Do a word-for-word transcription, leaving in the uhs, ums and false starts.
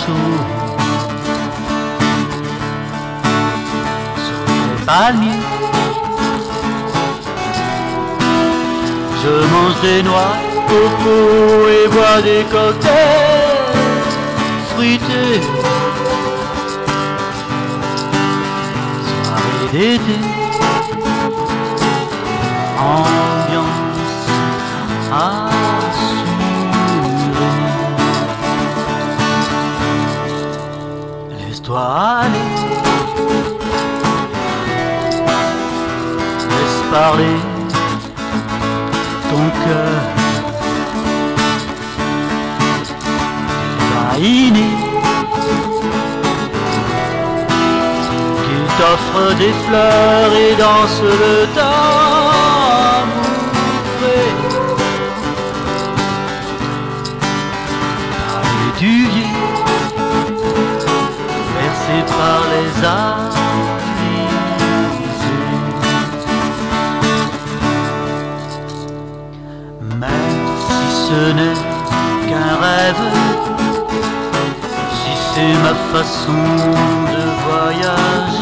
berceau, sur les palmiers, je mange des noix, coco et bois des cocktails fruités. Soirée d'été, ambiance assurée. Laisse-toi aller, laisse parler ton cœur. Iné, qu'il t'offre des fleurs et danse le tambouré. Allez du vieux, bercé par les alizés. Même si ce n'est qu'un rêve, c'est ma façon de voyager.